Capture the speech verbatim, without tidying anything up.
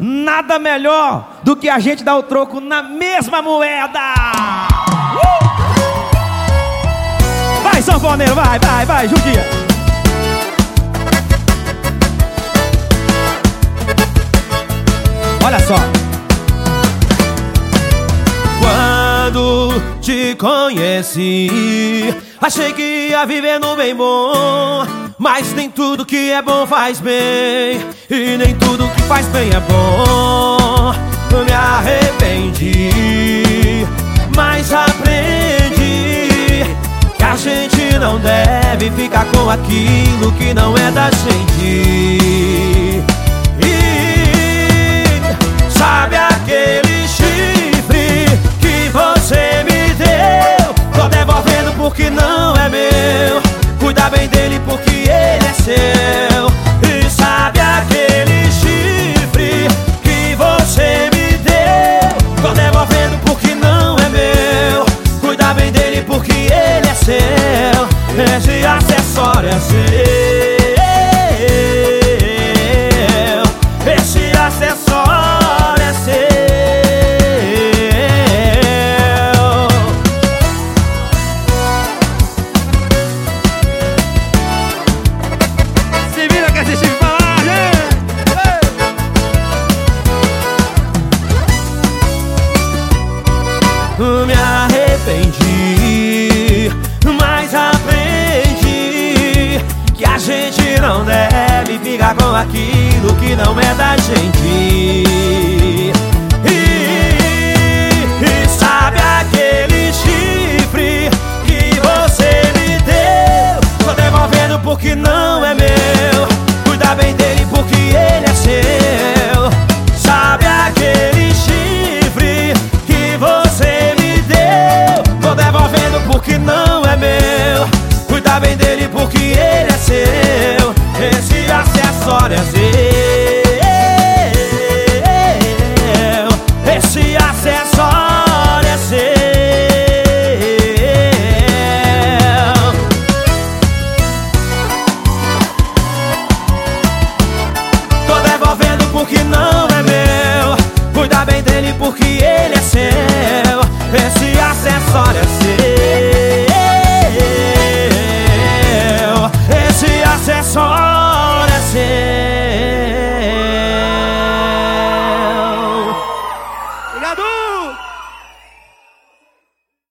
nada melhor do que a gente dar o troco na mesma moeda. Uh! Vai, sanfoneiro, vai, vai, vai, judia. Olha só. Quando te conheci, achei que ia viver no bem bom, mas nem tudo que é bom faz bem, e nem tudo que faz bem é bom. Eu me arrependi, mas aprendi que a gente não deve ficar com aquilo que não é da gente. E sabe aquele chifre que você me deu? Tô devolvendo porque não é meu. Cuida bem dele porque ele é seu. E sabe aquele chifre que você me deu? Tô devolvendo porque não é meu. Cuida bem dele porque ele é seu. Esse acessório é seu. Esse acessório é seu. Se vira que esse chifre vai lá, gente. Me arrependi, mas aprendi que a gente não deve ficar com aquilo que não é da gente. E, e sabe aquele chifre que você me deu? Tô devolvendo porque não é meu. Cuida bem dele porque ele é seu. Sabe aquele chifre que você me deu? Tô devolvendo porque não é meu. Cuida bem dele porque ele é seu. Esse acessório é seu. Esse acessório é seu. Tô devolvendo porque não é meu. Cuida bem dele porque ele é seu. Esse acessório é seu.